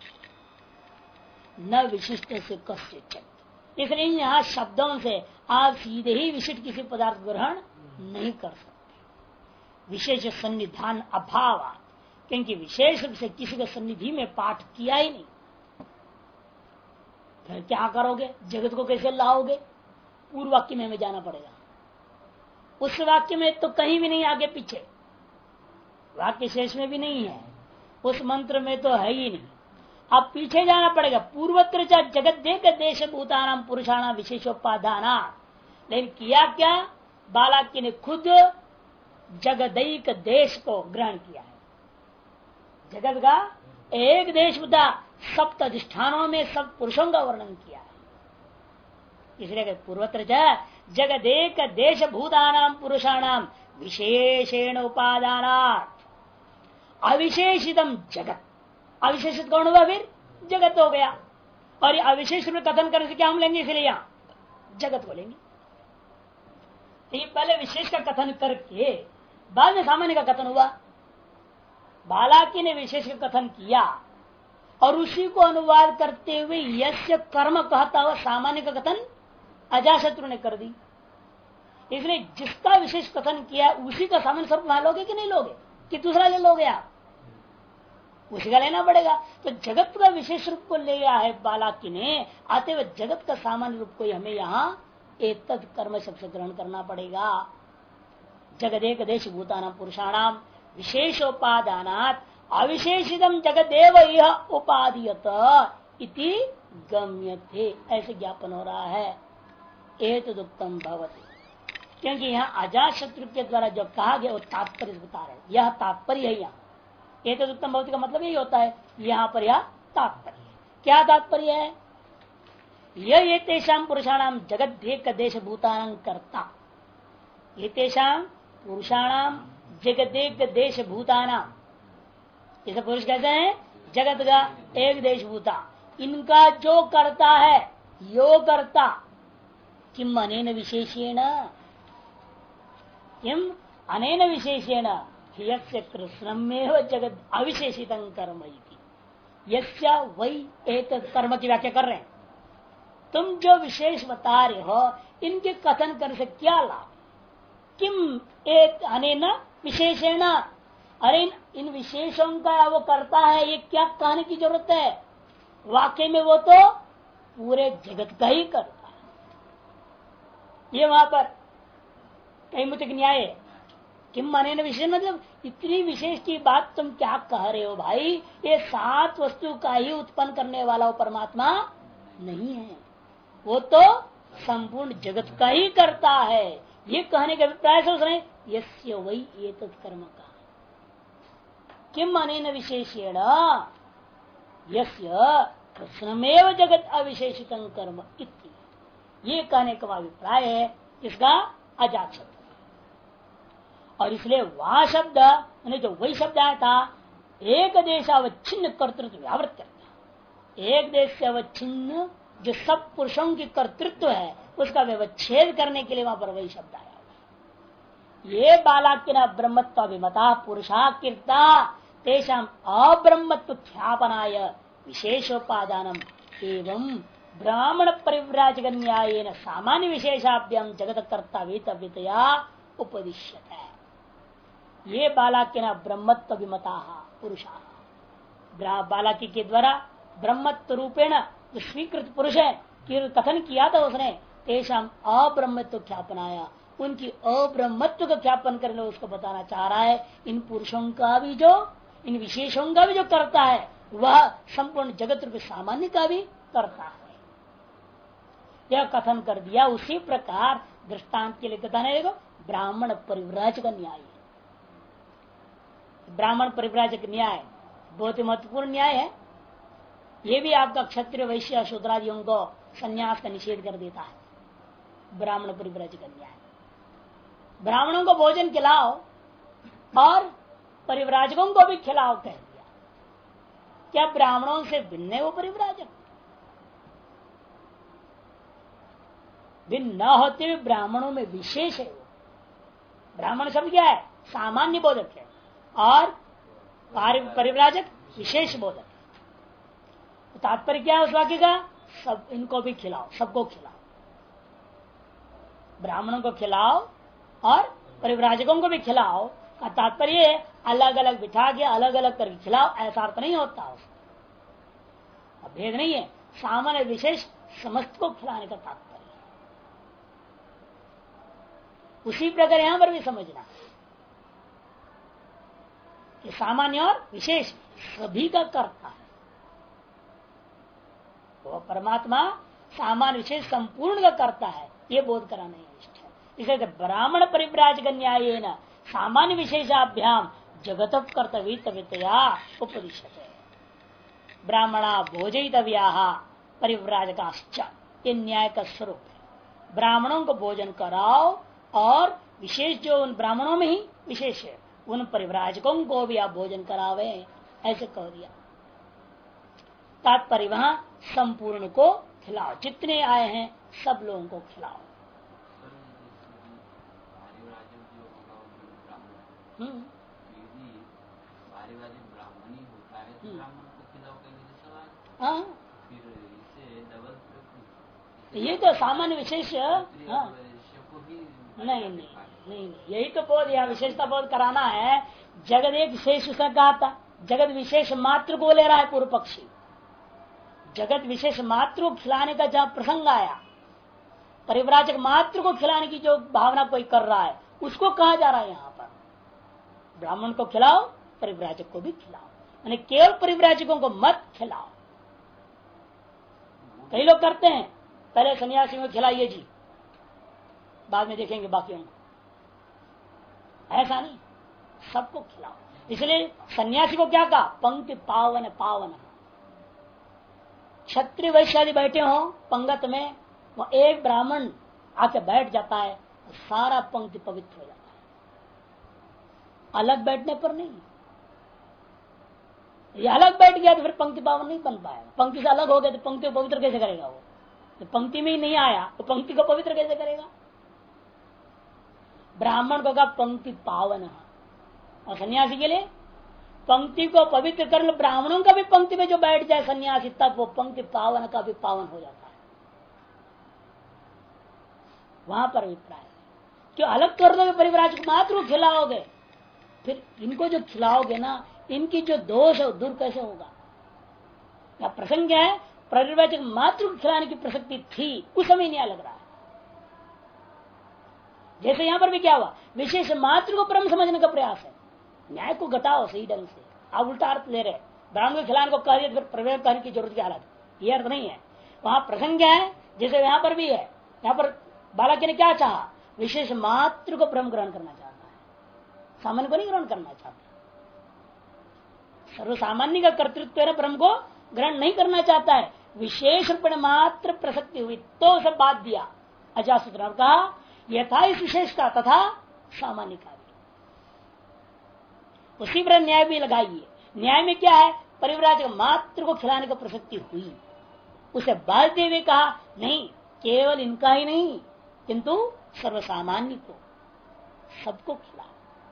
न विशिष्ट से कस्य। इसलिए यहाँ शब्दों से आप सीधे ही विशिष्ट किसी पदार्थ ग्रहण नहीं कर सकते, विशेष सन्निधान अभाव, क्योंकि विशेष रूप से किसी का सन्निधि में पाठ किया ही नहीं। फिर क्या करोगे? जगत को कैसे लाओगे? पूर्व वाक्य में हमें जाना पड़ेगा। उस वाक्य में तो कहीं भी नहीं आगे पीछे, वाक्य शेष में भी नहीं है, उस मंत्र में तो है ही नहीं। अब पीछे जाना पड़ेगा। पूर्वत्र जगत देख देश भूतानाम पुरुषाणा विशेषोपादाना, लेकिन किया क्या? बालाक्य ने खुद जगदैक देश को ग्रहण किया है। जगत का एक देश बता, सप्त अधिष्ठानों में सब पुरुषों का वर्णन किया है। इसलिए पूर्वत्र जगदेक देश भूतानाम पुरुषाणाम विशेषेण उपादानात् अविशेषितम जगत, अविशेषित कौन हुआ? फिर जगत हो गया। और अविशेष में कथन करने से क्या हम लेंगे? इसलिए यहां जगत को लेंगे। ये पहले विशेष का कथन करके बाद में सामान्य का कथन हुआ। बालाकी ने विशेष का कथन किया और उसी को अनुवाद करते हुए यस्य कर्म कहता हुआ सामान्य का कथन अजाशत्रु ने कर दी। इसलिए जिसका विशेष कथन किया उसी का सामान्य स्वरूप वहां लोगे कि नहीं लोगे, कि दूसरा ले लोगे आप? उसी का लेना पड़ेगा। तो जगत का विशेष रूप को ले आया है बालाकी ने, आते हुए जगत का सामान्य रूप को हमें यहाँ एक कर्म शब्द से ग्रहण करना पड़ेगा। जगदेक देश भूतानां पुरुषाणाम विशेषोपादानात् अविशेषितम जगदेव यह उपादीयत इति गम्यते, ऐसे ज्ञापन हो रहा है। एतदुक्तम भवति, क्योंकि यहाँ अजातशत्रु के द्वारा जो कहा गया वो तात्पर्य बता रहे, यह तात्पर्य है। यहाँ एतदुक्तम भवति का मतलब यही होता है, यहाँ पर यह तात्पर्य है। क्या तात्पर्य है? यह एतेषां पुरुषाणाम जगदेक देश भूतानां कर्ता, एतेषां पुरुषाणाम जगदेक देश भूतानां, जैसे पुरुष कहते हैं जगत का एक देश भूता, इनका जो करता है, यो करता किम अनेन विशेषेण, किम अनेन विशेषेण यस्य कृष्णमेव जगत अविशेषितं कर्म इति, यस्य वही एतत् कर्म की व्याख्या कर रहे हैं। तुम जो विशेष बता रहे हो, इनके कथन करने से क्या लाभ? किम एक अनेन विशेषेण, अरे इन विशेषों का वो करता है, ये क्या कहने की जरूरत है? वाकई में वो तो पूरे जगत का ही करता है। ये वहां पर कई मुतक न्याय है। किम अनेन विशेष मतलब इतनी विशेष की बात तुम क्या कह रहे हो भाई? ये सात वस्तु का ही उत्पन्न करने वाला वो परमात्मा नहीं है, वो तो संपूर्ण जगत का ही करता है। ये कहने का अभिप्राय सोच रहे हैं, यस्य वही एतत् कर्म का किम अनेन विशेषेण यस्य कृष्णमेव जगत अविशेषितं कर्म इति, ये कहने का अभिप्राय है इसका अजात शब्द। और इसलिए वह शब्द जो वही शब्द आया था, एक देश अवच्छिन्न कर्तृत्व व्यावृत करता, एक देश से अवच्छिन्न जो सब पुरुषों की कर्तृत्व है उसका व्यवच्छेद करने के लिए वहां पर वही शब्द आया। ये बालाक्य ब्रह्मत्व अभिमता पुरुषा कीर्ता तेषाम अब्रह्मत्व ख्यापनाय विशेषोपादानम एवं ब्राह्मण परिव्राजक न्यायेन सामान्य विशेषाभ्याम जगत कर्ता वेतव्यतया उपदिश्यते। ये बालाक्य ब्रह्मत्व अभिमता पुरुषा, बालाकी के द्वारा ब्रह्मत्व रूपेण जो स्वीकृत पुरुष है कथन किया था उसने, तेषाम अब्रह्मत्व ख्यापनाया, उनकी अब्रह्मत्व का ख्यापन करने उसको बताना चाह रहा है। इन पुरुषों का भी जो, इन विशेषों का भी जो करता है वह संपूर्ण जगत रूप सामान्य का भी करता है, यह कथन कर दिया। उसी प्रकार दृष्टांत के लिए कथन है, देखो ब्राह्मण परिव्राजक न्याय, ब्राह्मण परिव्राजक न्याय बहुत ही महत्वपूर्ण न्याय है। ये भी आपका क्षत्रिय वैश्य शूद्रादियों को संन्यास का निषेध कर देता है। ब्राह्मण परिव्राजक न्याय, ब्राह्मणों को भोजन खिलाओ और परिव्राजकों को भी खिलाओ कह दिया। क्या ब्राह्मणों से भिन्न है वो परिव्राजक? भिन्न न होते हुए ब्राह्मणों में विशेष है। ब्राह्मण शब्द क्या है? सामान्य बोधक है, और परिव्राजक विशेष बोधक है। तो तात्पर्य क्या है उस वाक्य का? सब इनको भी खिलाओ, सबको खिलाओ, ब्राह्मणों को खिलाओ और परिव्राजकों को भी खिलाओ का तात्पर्य अलग अलग बिठा के अलग अलग करके खिलाओ, ऐसा अर्थ नहीं होता उसका। भेद नहीं है, सामान्य विशेष समस्त को खिलाने का तात्पर्य। उसी प्रकार यहां पर भी समझना कि सामान्य और विशेष सभी का करता है वो परमात्मा, सामान्य विशेष संपूर्ण का करता है, ये बोध कराना इष्ट है। इसलिए ब्राह्मण परिव्राजक न्याय न सामान्य विशेषाभ्याम जगत कर्तव्यतया उपदिश्यते। ब्राह्मणा भोजयितव्या परिव्राजकाश्च, ये न्याय का स्वरूप है। ब्राह्मणों को भोजन कराओ और विशेष जो उन ब्राह्मणों में ही विशेष है उन परिव्राजकों को भी आप भोजन करावे, ऐसे कह दिया। तात्पर्य वहां संपूर्ण को खिलाओ, जितने आए हैं सब लोगों को खिलाओ। हाँ, ये तो सामान्य विशेष। हाँ, नहीं, यही तो बोध, यह विशेषता बोध कराना है। जगत एक विशेष उसका कहा था, जगत विशेष मात्र को ले रहा है पूर्व पक्षी। जगत विशेष मात्र को खिलाने का जहां प्रसंग आया, परिव्राजक मात्र को खिलाने की जो भावना कोई कर रहा है, उसको कहा जा रहा है यहाँ पर, ब्राह्मण को खिलाओ, परिव्राजक को भी खिलाओ, यानी केवल परिव्राजकों को मत खिलाओ। कई लोग करते हैं, पहले सन्यासी को खिलाइए जी, बाद में देखेंगे बाकियों को। ऐसा नहीं, सबको खिलाओ। इसलिए सन्यासी को क्या कहा, पंक्ति पावन पावन। क्षत्रिय वैश्य आदि बैठे हो पंगत में, वो एक ब्राह्मण आके बैठ जाता है, सारा पंक्ति पवित्र हो जाता है। अलग बैठने पर नहीं, ये अलग बैठ गया तो फिर पंक्ति पावन नहीं बन पाएगा। पंक्ति से अलग हो गया तो पंक्ति को पवित्र कैसे करेगा वो? तो पंक्ति में ही नहीं आया तो पंक्ति को पवित्र कैसे करेगा? ब्राह्मण को कहा पंक्ति पावन, और सन्यासी के लिए पंक्ति को पवित्र कर लो। ब्राह्मणों का भी पंक्ति में जो बैठ जाए सन्यासी, तब वो पंक्ति पावन का भी पावन हो जाता है। वहां पर अभिप्राय क्यों अलग कर दोगे, परिव्राजक मात्र को खिलाओगे, फिर इनको जो खिलाओगे ना, इनकी जो दोष है दूर कैसे होगा? क्या प्रसंग है, परिव्राजक मात्र को खिलाने की प्रसक्ति थी, उस समय नहीं लग रहा है। जैसे यहां पर भी क्या हुआ, विशेष मात्र को ब्रह्म समझने का प्रयास है। न्याय को घटाओ सही ढंग से, आप उल्टा अर्थ ले रहे, ब्राह्मण को खिलाने को कह रही, फिर प्रवेश करने की जरूरत क्या अलग, ये अर्थ नहीं है। वहां प्रसंग क्या है, जैसे यहाँ पर भी है, यहाँ पर बालक ने क्या चाहा, विशेष मात्र को ब्रह्म ग्रहण करना चाहता है, सामान्य को नहीं ग्रहण करना चाहता। सर्वसामान्य का कर्तृत्व ब्रह्म को ग्रहण नहीं करना चाहता है, विशेष रूप में मात्र प्रसक्ति हुई तो सब बात दिया। अजासूत्र ने कहा यथा इस विशेष का तथा सामान्य का भी, उसी पर न्याय भी लगाइए। न्याय में क्या है, परिव्राजक मात्र को खिलाने का प्रसक्ति हुई, उसे बालते हुए कहा नहीं, केवल इनका ही नहीं किंतु सर्वसामान्य को, सबको खिला।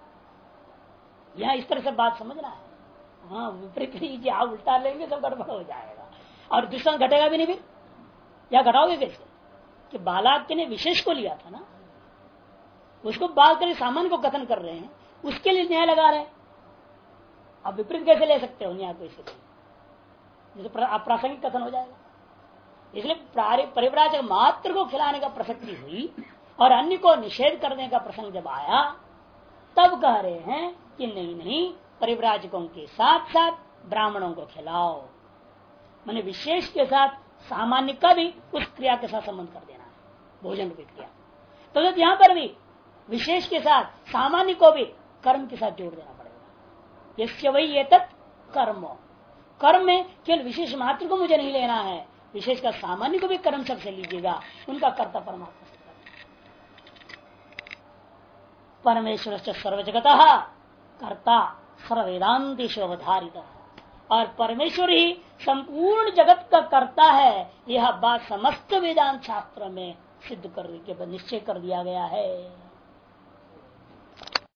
यह इस तरह से बात समझना है। हाँ, विपरीत लीजिए, आप उल्टा लेंगे सब गड़बड़ हो जाएगा और दुष्टन घटेगा भी नहीं। फिर या घटाओगे कैसे कि बालाक्य ने विशेष को लिया था ना, उसको बाल कर सामान्य को कथन कर रहे हैं, उसके लिए न्याय लगा रहे हैं। आप विपरीत कैसे ले सकते हो न्याय को? इससे जैसे अप्रासंगिक कथन हो जाएगा। इसलिए परिव्राजक मात्र को खिलाने का प्रसक्ति हुई और अन्य को निषेध करने का प्रसंग जब आया, तब कह रहे हैं कि नहीं नहीं, परिव्राजकों के साथ साथ ब्राह्मणों को खिलाओ, माने विशेष के साथ सामान्य का भी उस क्रिया के साथ संबंध कर देना है, भोजन की क्रिया। तो यहां पर भी विशेष के साथ सामान्य को भी कर्म के साथ जोड़ देना पड़ेगा। यस्य वही ये कर्म, कर्म में केवल विशेष मात्र को मुझे नहीं लेना है, विशेष का सामान्य को भी कर्म शब्द से लीजिएगा, उनका कर्ता परमात्मा से। परमेश्वर सर्वजगत कर्ता सर्ववेदांतेषु अवधारित, और परमेश्वर ही संपूर्ण जगत का कर्ता है, यह बात समस्त वेदांत शास्त्र में सिद्ध करने के बाद निश्चय कर दिया गया है।